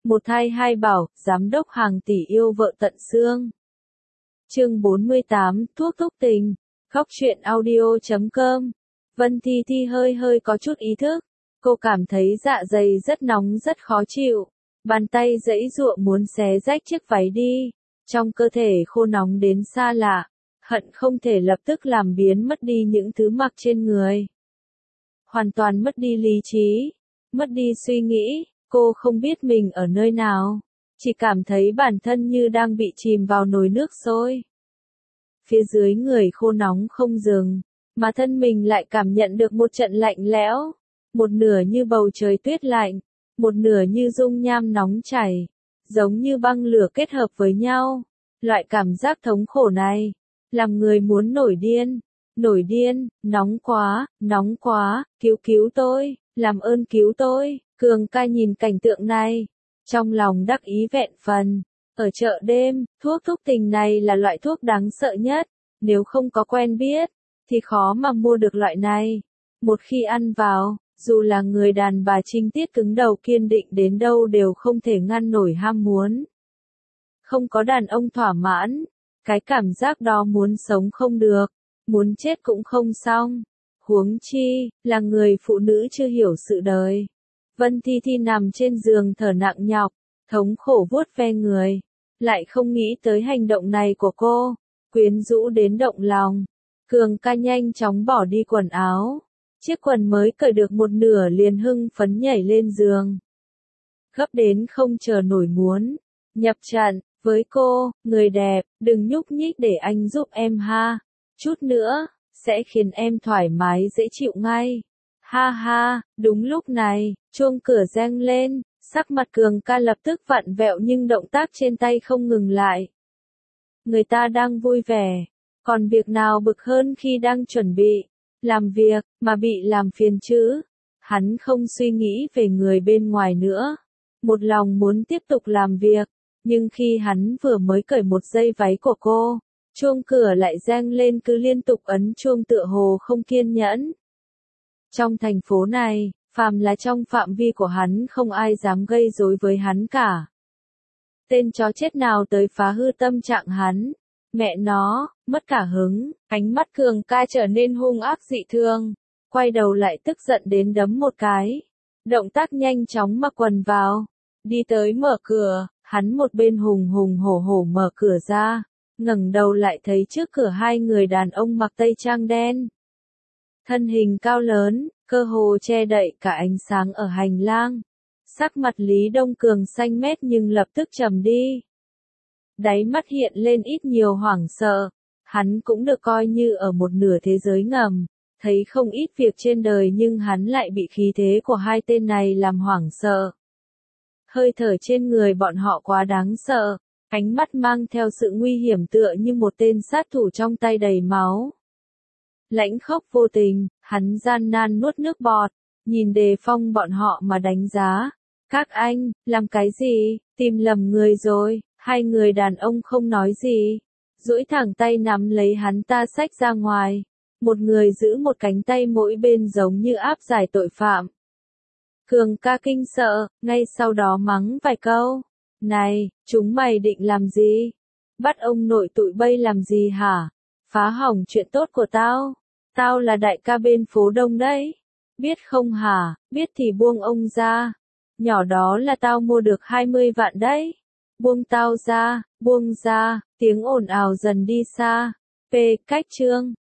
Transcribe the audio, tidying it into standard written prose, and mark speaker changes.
Speaker 1: Một thai hai bảo, giám đốc hàng tỷ yêu vợ tận xương. Chương 48, thuốc thúc tình. Khóc chuyện audio.com. Vân Thi Thi hơi có chút ý thức. Cô cảm thấy dạ dày rất nóng rất khó chịu. Bàn tay giãy giụa muốn xé rách chiếc váy đi. Trong cơ thể khô nóng đến xa lạ. Hận không thể lập tức làm biến mất đi những thứ mặc trên người. Hoàn toàn mất đi lý trí. Mất đi suy nghĩ. Cô không biết mình ở nơi nào. Chỉ cảm thấy bản thân như đang bị chìm vào nồi nước sôi. Phía dưới người khô nóng không dừng. Mà thân mình lại cảm nhận được một trận lạnh lẽo. Một nửa như bầu trời tuyết lạnh. Một nửa như dung nham nóng chảy. Giống như băng lửa kết hợp với nhau. Loại cảm giác thống khổ này. Làm người muốn nổi điên. Nổi điên, nóng quá, cứu tôi, làm ơn cứu tôi. Cường ca nhìn cảnh tượng này. Trong lòng đắc ý vẹn phần. Ở chợ đêm, thuốc thúc tình này là loại thuốc đáng sợ nhất. Nếu không có quen biết, thì khó mà mua được loại này. Một khi ăn vào, dù là người đàn bà trinh tiết cứng đầu kiên định đến đâu đều không thể ngăn nổi ham muốn. Không có đàn ông thỏa mãn, cái cảm giác đó muốn sống không được, muốn chết cũng không xong. Huống chi, là người phụ nữ chưa hiểu sự đời. Vân Thi Thi nằm trên giường thở nặng nhọc, thống khổ vuốt ve người. Lại không nghĩ tới hành động này của cô, quyến rũ đến động lòng. Cường ca nhanh chóng bỏ đi quần áo. Chiếc quần mới cởi được một nửa liền hưng phấn nhảy lên giường. Gấp đến không chờ nổi muốn. Nhập trận, với cô, người đẹp, đừng nhúc nhích để anh giúp em ha. Chút nữa, sẽ khiến em thoải mái dễ chịu ngay. Ha ha, đúng lúc này, chuông cửa reng lên, sắc mặt Cường ca lập tức vặn vẹo nhưng động tác trên tay không ngừng lại. Người ta đang vui vẻ, còn việc nào bực hơn khi đang chuẩn bị làm việc, mà bị làm phiền chứ. Hắn không suy nghĩ về người bên ngoài nữa. Một lòng muốn tiếp tục làm việc, nhưng khi hắn vừa mới cởi một dây váy của cô, chuông cửa lại reng lên cứ liên tục ấn chuông tựa hồ không kiên nhẫn. Trong thành phố này, phàm là trong phạm vi của hắn không ai dám gây rối với hắn cả. Tên chó chết nào tới phá hư tâm trạng hắn. Mẹ nó, mất cả hứng, ánh mắt Cường ca trở nên hung ác dị thường. Quay đầu lại tức giận đến đấm một cái. Động tác nhanh chóng mặc quần vào. Đi tới mở cửa, hắn một bên hùng hổ mở cửa ra. Ngẩng đầu lại thấy trước cửa hai người đàn ông mặc tây trang đen. Thân hình cao lớn, cơ hồ che đậy cả ánh sáng ở hành lang. Sắc mặt Lý Đông Cường xanh mét nhưng lập tức trầm đi. Đáy mắt hiện lên ít nhiều hoảng sợ. Hắn cũng được coi như ở một nửa thế giới ngầm. Thấy không ít việc trên đời nhưng hắn lại bị khí thế của hai tên này làm hoảng sợ. Hơi thở trên người bọn họ quá đáng sợ. Ánh mắt mang theo sự nguy hiểm tựa như một tên sát thủ trong tay đầy máu. Lãnh khốc vô tình, hắn gian nan nuốt nước bọt, nhìn đề phong bọn họ mà đánh giá. Các anh, làm cái gì, tìm lầm người rồi. Hai người đàn ông không nói gì. Duỗi thẳng tay nắm lấy hắn ta xách ra ngoài. Một người giữ một cánh tay mỗi bên giống như áp giải tội phạm. Cường ca kinh sợ, ngay sau đó mắng vài câu. Này, chúng mày định làm gì? Bắt ông nội tụi bay làm gì hả? Phá hỏng chuyện tốt của tao. Tao là đại ca bên phố Đông đấy. Biết không hả? Biết thì buông ông ra. Nhỏ đó là tao mua được 20 vạn đấy. Buông tao ra, buông ra. Tiếng ồn ào dần đi xa. Cách chương.